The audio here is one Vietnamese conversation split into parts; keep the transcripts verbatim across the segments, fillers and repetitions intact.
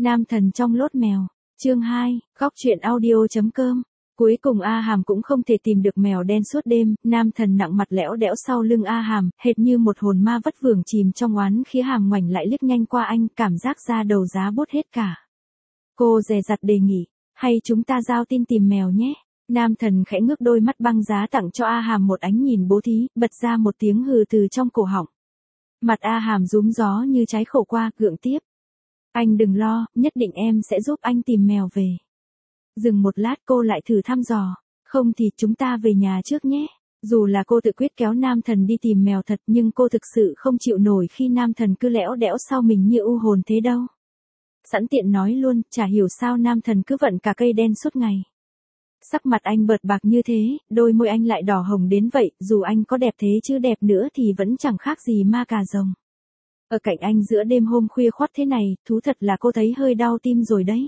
Nam thần trong lốt mèo, chương hai, góc truyện audio.com. Cuối cùng A Hàm cũng không thể tìm được mèo đen suốt đêm, nam thần nặng mặt lẽo đẽo sau lưng A Hàm, hệt như một hồn ma vất vưởng chìm trong oán khí. Hàm ngoảnh lại liếc nhanh qua anh, cảm giác da đầu giá bốt hết cả. Cô dè dặt đề nghị, hay chúng ta giao tin tìm mèo nhé. Nam thần khẽ ngước đôi mắt băng giá tặng cho A Hàm một ánh nhìn bố thí, bật ra một tiếng hừ từ trong cổ họng. Mặt A Hàm rúm gió như trái khổ qua, gượng tiếp. Anh đừng lo, nhất định em sẽ giúp anh tìm mèo về. Dừng một lát cô lại thử thăm dò, không thì chúng ta về nhà trước nhé. Dù là cô tự quyết kéo nam thần đi tìm mèo thật, nhưng cô thực sự không chịu nổi khi nam thần cứ lẽo đẽo sau mình như u hồn thế đâu. Sẵn tiện nói luôn, chả hiểu sao nam thần cứ vận cả cây đen suốt ngày. Sắc mặt anh bợt bạc như thế, đôi môi anh lại đỏ hồng đến vậy, dù anh có đẹp thế chứ đẹp nữa thì vẫn chẳng khác gì ma cà rồng. Ở cạnh anh giữa đêm hôm khuya khoắt thế này, thú thật là cô thấy hơi đau tim rồi đấy.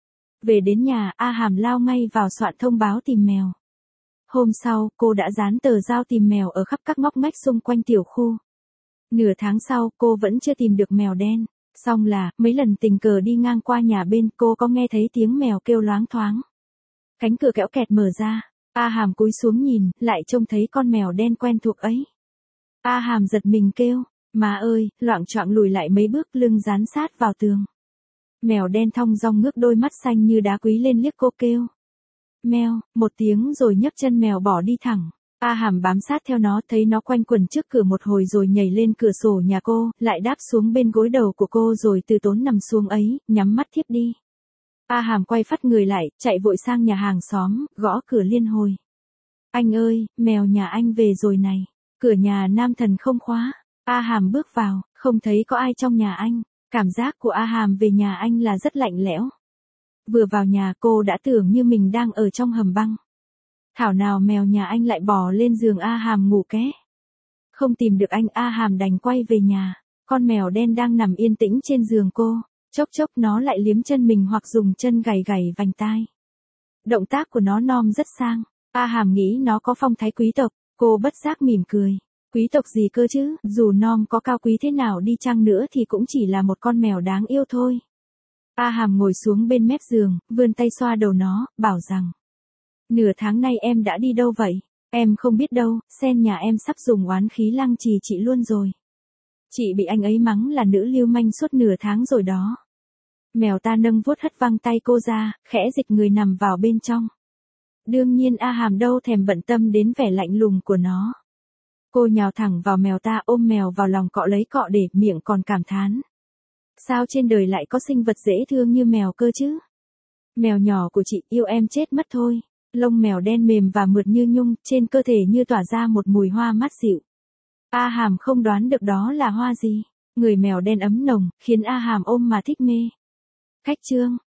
Về đến nhà, A Hàm lao ngay vào soạn thông báo tìm mèo. Hôm sau, cô đã dán tờ giao tìm mèo ở khắp các ngóc ngách xung quanh tiểu khu. Nửa tháng sau, cô vẫn chưa tìm được mèo đen. Xong là, mấy lần tình cờ đi ngang qua nhà bên, cô có nghe thấy tiếng mèo kêu loáng thoáng. Cánh cửa kẽo kẹt mở ra, A Hàm cúi xuống nhìn, lại trông thấy con mèo đen quen thuộc ấy. A Hàm giật mình kêu, má ơi, loạng choạng lùi lại mấy bước, lưng dán sát vào tường. Mèo đen thong dong ngước đôi mắt xanh như đá quý lên liếc cô kêu. Meo, một tiếng rồi nhấc chân mèo bỏ đi thẳng. A Hàm bám sát theo nó, thấy nó quanh quẩn trước cửa một hồi rồi nhảy lên cửa sổ nhà cô, lại đáp xuống bên gối đầu của cô rồi từ tốn nằm xuống ấy, nhắm mắt thiếp đi. A Hàm quay phắt người lại, chạy vội sang nhà hàng xóm, gõ cửa liên hồi. Anh ơi, mèo nhà anh về rồi này. Cửa nhà nam thần không khóa. A Hàm bước vào, không thấy có ai trong nhà anh. Cảm giác của A Hàm về nhà anh là rất lạnh lẽo. Vừa vào nhà cô đã tưởng như mình đang ở trong hầm băng. Thảo nào mèo nhà anh lại bò lên giường A Hàm ngủ ké. Không tìm được anh, A Hàm đành quay về nhà. Con mèo đen đang nằm yên tĩnh trên giường cô. Chốc chốc nó lại liếm chân mình hoặc dùng chân gảy gảy vành tai. Động tác của nó nom rất sang. A Hàm nghĩ nó có phong thái quý tộc. Cô bất giác mỉm cười. Quý tộc gì cơ chứ, dù nom có cao quý thế nào đi chăng nữa thì cũng chỉ là một con mèo đáng yêu thôi. A Hàm ngồi xuống bên mép giường, vươn tay xoa đầu nó, bảo rằng. Nửa tháng nay em đã đi đâu vậy? Em không biết đâu, sen nhà em sắp dùng oán khí lăng trì chị luôn rồi. Chị bị anh ấy mắng là nữ lưu manh suốt nửa tháng rồi đó. Mèo ta nâng vuốt hất văng tay cô ra, khẽ dịch người nằm vào bên trong. Đương nhiên A Hàm đâu thèm bận tâm đến vẻ lạnh lùng của nó. Cô nhào thẳng vào mèo ta, ôm mèo vào lòng cọ lấy cọ để, miệng còn cảm thán. Sao trên đời lại có sinh vật dễ thương như mèo cơ chứ? Mèo nhỏ của chị yêu em chết mất thôi. Lông mèo đen mềm và mượt như nhung, trên cơ thể như tỏa ra một mùi hoa mát dịu. A Hàm không đoán được đó là hoa gì. Người mèo đen ấm nồng, khiến A Hàm ôm mà thích mê. Khách trương,